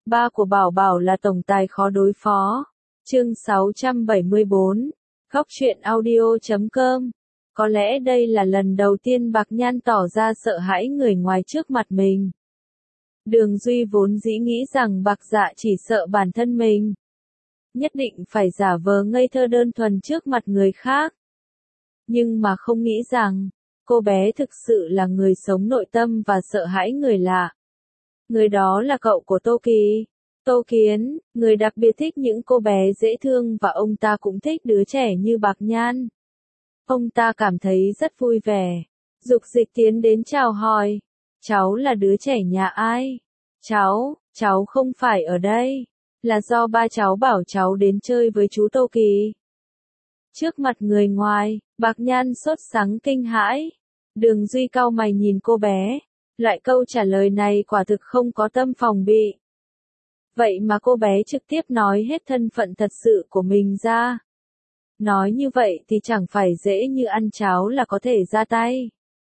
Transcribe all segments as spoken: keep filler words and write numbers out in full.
ba của Bảo Bảo là tổng tài khó đối phó. Chương sáu trăm bảy mươi bốn. Góc truyện audio chấm com. Có lẽ đây là lần đầu tiên Bạc Nhan tỏ ra sợ hãi người ngoài trước mặt mình. Đường Duy vốn dĩ nghĩ rằng Bạc Dạ chỉ sợ bản thân mình. Nhất định phải giả vờ ngây thơ đơn thuần trước mặt người khác. Nhưng mà không nghĩ rằng, cô bé thực sự là người sống nội tâm và sợ hãi người lạ. Người đó là cậu của Tô Kỳ. Tô Kiến, người đặc biệt thích những cô bé dễ thương và ông ta cũng thích đứa trẻ như Bạc Nhan. Ông ta cảm thấy rất vui vẻ. Dục Dịch tiến đến chào hỏi. Cháu là đứa trẻ nhà ai? Cháu, cháu không phải ở đây. Là do ba cháu bảo cháu đến chơi với chú Tô Kỳ. Trước mặt người ngoài, Bạc Nhan sốt sắng kinh hãi. Đường Duy cau mày nhìn cô bé. Loại câu trả lời này quả thực không có tâm phòng bị. Vậy mà cô bé trực tiếp nói hết thân phận thật sự của mình ra. Nói như vậy thì chẳng phải dễ như ăn cháo là có thể ra tay.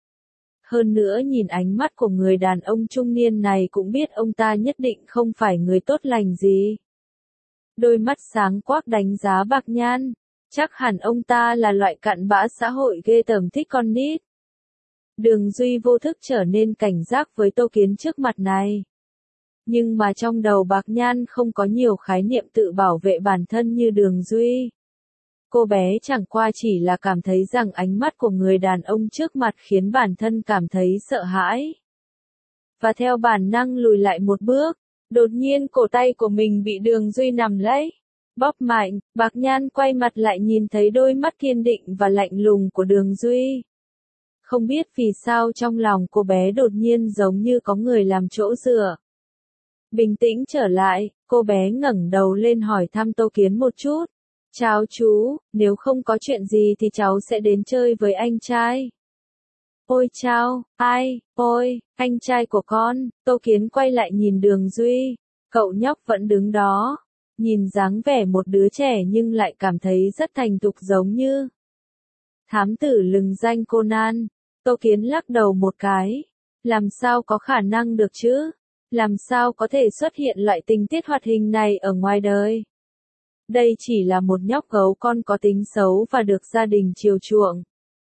Hơn nữa nhìn ánh mắt của người đàn ông trung niên này cũng biết ông ta nhất định không phải người tốt lành gì. Đôi mắt sáng quắc đánh giá Bạc Nhan. Chắc hẳn ông ta là loại cặn bã xã hội ghê tởm thích con nít. Đường Duy vô thức trở nên cảnh giác với Tô Kiến trước mặt này. Nhưng mà trong đầu Bạc Nhan không có nhiều khái niệm tự bảo vệ bản thân như Đường Duy. Cô bé chẳng qua chỉ là cảm thấy rằng ánh mắt của người đàn ông trước mặt khiến bản thân cảm thấy sợ hãi. Và theo bản năng lùi lại một bước, đột nhiên cổ tay của mình bị Đường Duy nắm lấy. Bóp mạnh, Bạc Nhan quay mặt lại nhìn thấy đôi mắt kiên định và lạnh lùng của Đường Duy. Không biết vì sao trong lòng cô bé đột nhiên giống như có người làm chỗ dựa. Bình tĩnh trở lại, cô bé ngẩng đầu lên hỏi thăm Tô Kiến một chút. Chào chú, nếu không có chuyện gì thì cháu sẽ đến chơi với anh trai. Ôi chao, ai, ôi, anh trai của con. Tô Kiến quay lại nhìn Đường Duy. Cậu nhóc vẫn đứng đó. Nhìn dáng vẻ một đứa trẻ nhưng lại cảm thấy rất thành thục giống như thám tử lừng danh Conan. Tô Kiến lắc đầu một cái. Làm sao có khả năng được chứ? Làm sao có thể xuất hiện loại tình tiết hoạt hình này ở ngoài đời? Đây chỉ là một nhóc gấu con có tính xấu và được gia đình chiều chuộng.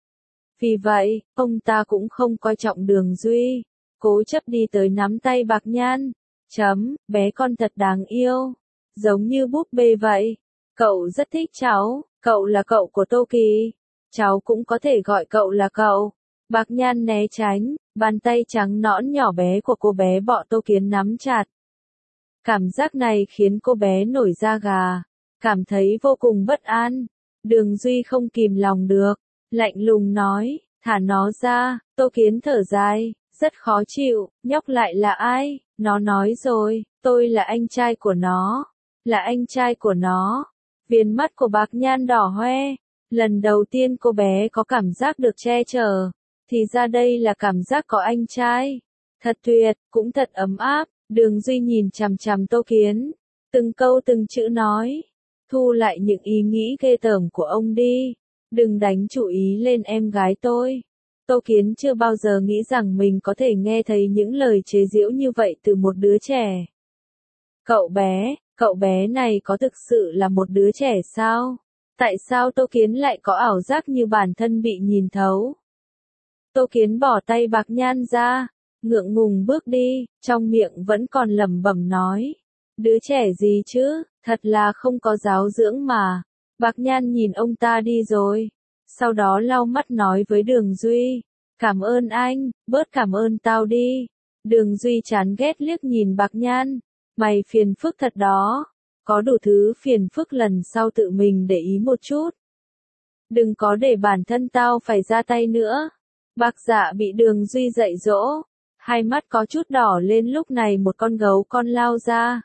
Vì vậy, ông ta cũng không coi trọng Đường Duy. Cố chấp đi tới nắm tay Bạc Nhan. Chấm, bé con thật đáng yêu. Giống như búp bê vậy. Cậu rất thích cháu. Cậu là cậu của Tô Kỳ. Cháu cũng có thể gọi cậu là cậu. Bạc Nhan né tránh, bàn tay trắng nõn nhỏ bé của cô bé bọ Tô Kiến nắm chặt. Cảm giác này khiến cô bé nổi da gà, cảm thấy vô cùng bất an. Đường Duy không kìm lòng được, lạnh lùng nói, thả nó ra. Tô Kiến thở dài, rất khó chịu, nhóc lại là ai? Nó nói rồi, tôi là anh trai của nó, là anh trai của nó. Viền mắt của Bạc Nhan đỏ hoe, lần đầu tiên cô bé có cảm giác được che chở. Thì ra đây là cảm giác có anh trai. Thật tuyệt, cũng thật ấm áp. Đường Duy nhìn chằm chằm Tô Kiến. Từng câu từng chữ nói. Thu lại những ý nghĩ ghê tởm của ông đi. Đừng đánh chủ ý lên em gái tôi. Tô Kiến chưa bao giờ nghĩ rằng mình có thể nghe thấy những lời chế giễu như vậy từ một đứa trẻ. Cậu bé, cậu bé này có thực sự là một đứa trẻ sao? Tại sao Tô Kiến lại có ảo giác như bản thân bị nhìn thấu? Tô Kiến bỏ tay Bạc Nhan ra, ngượng ngùng bước đi, trong miệng vẫn còn lẩm bẩm nói. Đứa trẻ gì chứ, thật là không có giáo dưỡng mà. Bạc Nhan nhìn ông ta đi rồi. Sau đó lau mắt nói với Đường Duy. Cảm ơn anh, bớt cảm ơn tao đi. Đường Duy chán ghét liếc nhìn Bạc Nhan. Mày phiền phức thật đó. Có đủ thứ phiền phức lần sau tự mình để ý một chút. Đừng có để bản thân tao phải ra tay nữa. Bạc Dạ bị Đường Duy dạy dỗ, hai mắt có chút đỏ lên. Lúc này một con gấu con lao ra,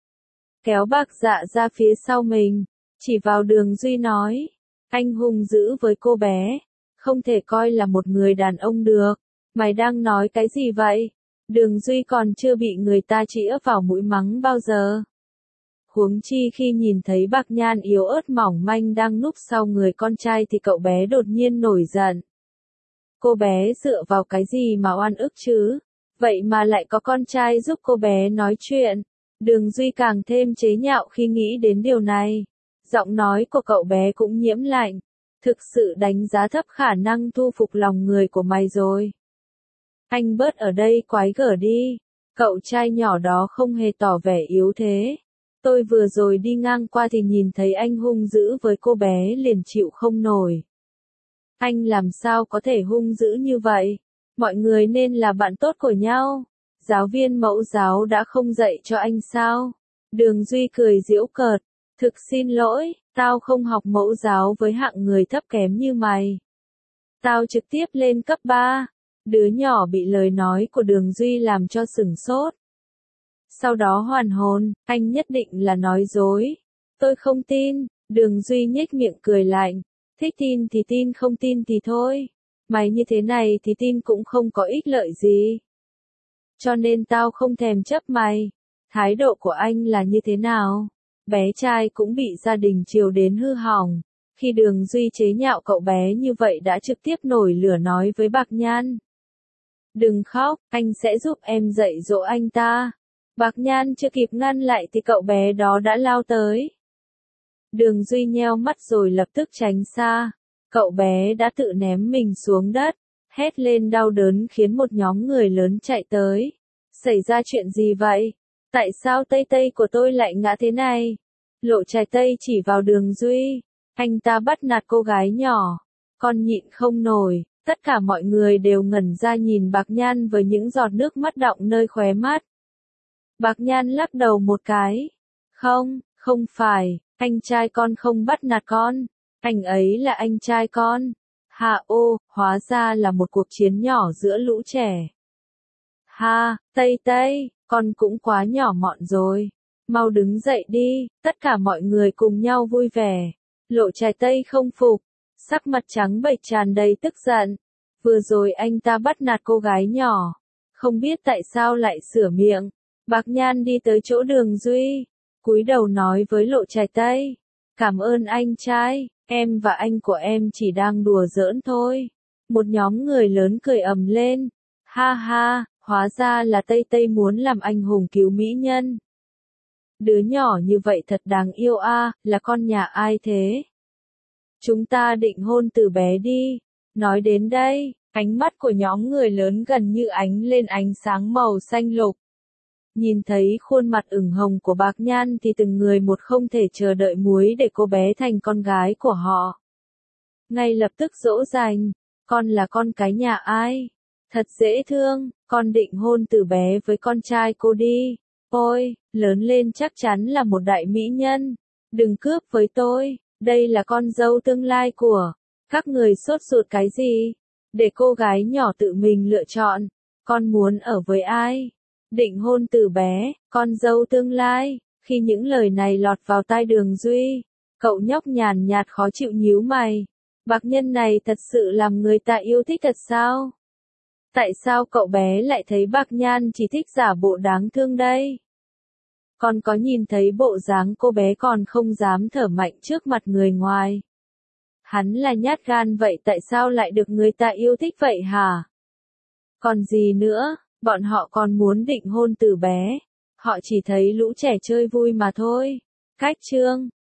kéo Bạc Dạ ra phía sau mình, chỉ vào Đường Duy nói, anh hung dữ với cô bé, không thể coi là một người đàn ông được. Mày đang nói cái gì vậy? Đường Duy còn chưa bị người ta chĩa vào mũi mắng bao giờ. Huống chi khi nhìn thấy Bạc Nhan yếu ớt mỏng manh đang núp sau người con trai thì cậu bé đột nhiên nổi giận. Cô bé dựa vào cái gì mà oan ức chứ? Vậy mà lại có con trai giúp cô bé nói chuyện. Đường Duy càng thêm chế nhạo khi nghĩ đến điều này. Giọng nói của cậu bé cũng nhiễm lạnh. Thực sự đánh giá thấp khả năng thu phục lòng người của mày rồi. Anh bớt ở đây quái gở đi. Cậu trai nhỏ đó không hề tỏ vẻ yếu thế. Tôi vừa rồi đi ngang qua thì nhìn thấy anh hung dữ với cô bé liền chịu không nổi. Anh làm sao có thể hung dữ như vậy? Mọi người nên là bạn tốt của nhau. Giáo viên mẫu giáo đã không dạy cho anh sao? Đường Duy cười giễu cợt. Thực xin lỗi, tao không học mẫu giáo với hạng người thấp kém như mày. Tao trực tiếp lên cấp ba. Đứa nhỏ bị lời nói của Đường Duy làm cho sửng sốt. Sau đó hoàn hồn, anh nhất định là nói dối. Tôi không tin. Đường Duy nhếch miệng cười lạnh. Thích tin thì tin, không tin thì thôi. Mày như thế này thì tin cũng không có ích lợi gì. Cho nên tao không thèm chấp mày. Thái độ của anh là như thế nào? Bé trai cũng bị gia đình chiều đến hư hỏng. Khi Đường Duy chế nhạo cậu bé như vậy đã trực tiếp nổi lửa nói với Bạc Nhan. Đừng khóc, anh sẽ giúp em dạy dỗ anh ta. Bạc Nhan chưa kịp ngăn lại thì cậu bé đó đã lao tới. Đường Duy nheo mắt rồi lập tức tránh xa. Cậu bé đã tự ném mình xuống đất, hét lên đau đớn khiến một nhóm người lớn chạy tới. Xảy ra chuyện gì vậy? Tại sao Tây Tây của tôi lại ngã thế này? Lộ Trái Tây chỉ vào Đường Duy. Anh ta bắt nạt cô gái nhỏ. Con nhịn không nổi. Tất cả mọi người đều ngẩn ra nhìn Bạc Nhan với những giọt nước mắt đọng nơi khóe mắt. Bạc Nhan lắc đầu một cái. Không, không phải, anh trai con không bắt nạt con. Anh ấy là anh trai con. Hà ô, hóa ra là một cuộc chiến nhỏ giữa lũ trẻ. Ha, Tây Tây, con cũng quá nhỏ mọn rồi. Mau đứng dậy đi, tất cả mọi người cùng nhau vui vẻ. Lộ Trái Tây không phục, sắc mặt trắng bệch tràn đầy tức giận. Vừa rồi anh ta bắt nạt cô gái nhỏ, không biết tại sao lại sửa miệng. Bạc Nhan đi tới chỗ Đường Duy, cúi đầu nói với Lộ Trái Tây. Cảm ơn anh trai, em và anh của em chỉ đang đùa giỡn thôi. Một nhóm người lớn cười ầm lên. Ha ha, hóa ra là Tây Tây muốn làm anh hùng cứu mỹ nhân. Đứa nhỏ như vậy thật đáng yêu a, à, là con nhà ai thế? Chúng ta định hôn từ bé đi. Nói đến đây, ánh mắt của nhóm người lớn gần như ánh lên ánh sáng màu xanh lục. Nhìn thấy khuôn mặt ửng hồng của Bạc Nhan thì từng người một không thể chờ đợi muốn để cô bé thành con gái của họ. Ngay lập tức dỗ dành, con là con cái nhà ai? Thật dễ thương, con định hôn từ bé với con trai cô đi. Ôi, lớn lên chắc chắn là một đại mỹ nhân. Đừng cướp với tôi, đây là con dâu tương lai của. Các người sốt ruột cái gì? Để cô gái nhỏ tự mình lựa chọn. Con muốn ở với ai? Định hôn từ bé, con dâu tương lai. Khi những lời này lọt vào tai Đường Duy, cậu nhóc nhàn nhạt khó chịu nhíu mày. Bạc nhân này thật sự làm người ta yêu thích thật sao? Tại sao cậu bé lại thấy Bạc Nhan chỉ thích giả bộ đáng thương đây? Con có nhìn thấy bộ dáng cô bé còn không dám thở mạnh trước mặt người ngoài. Hắn là nhát gan vậy tại sao lại được người ta yêu thích vậy hả? Còn gì nữa, bọn họ còn muốn định hôn từ bé. Họ chỉ thấy lũ trẻ chơi vui mà thôi. Cách chương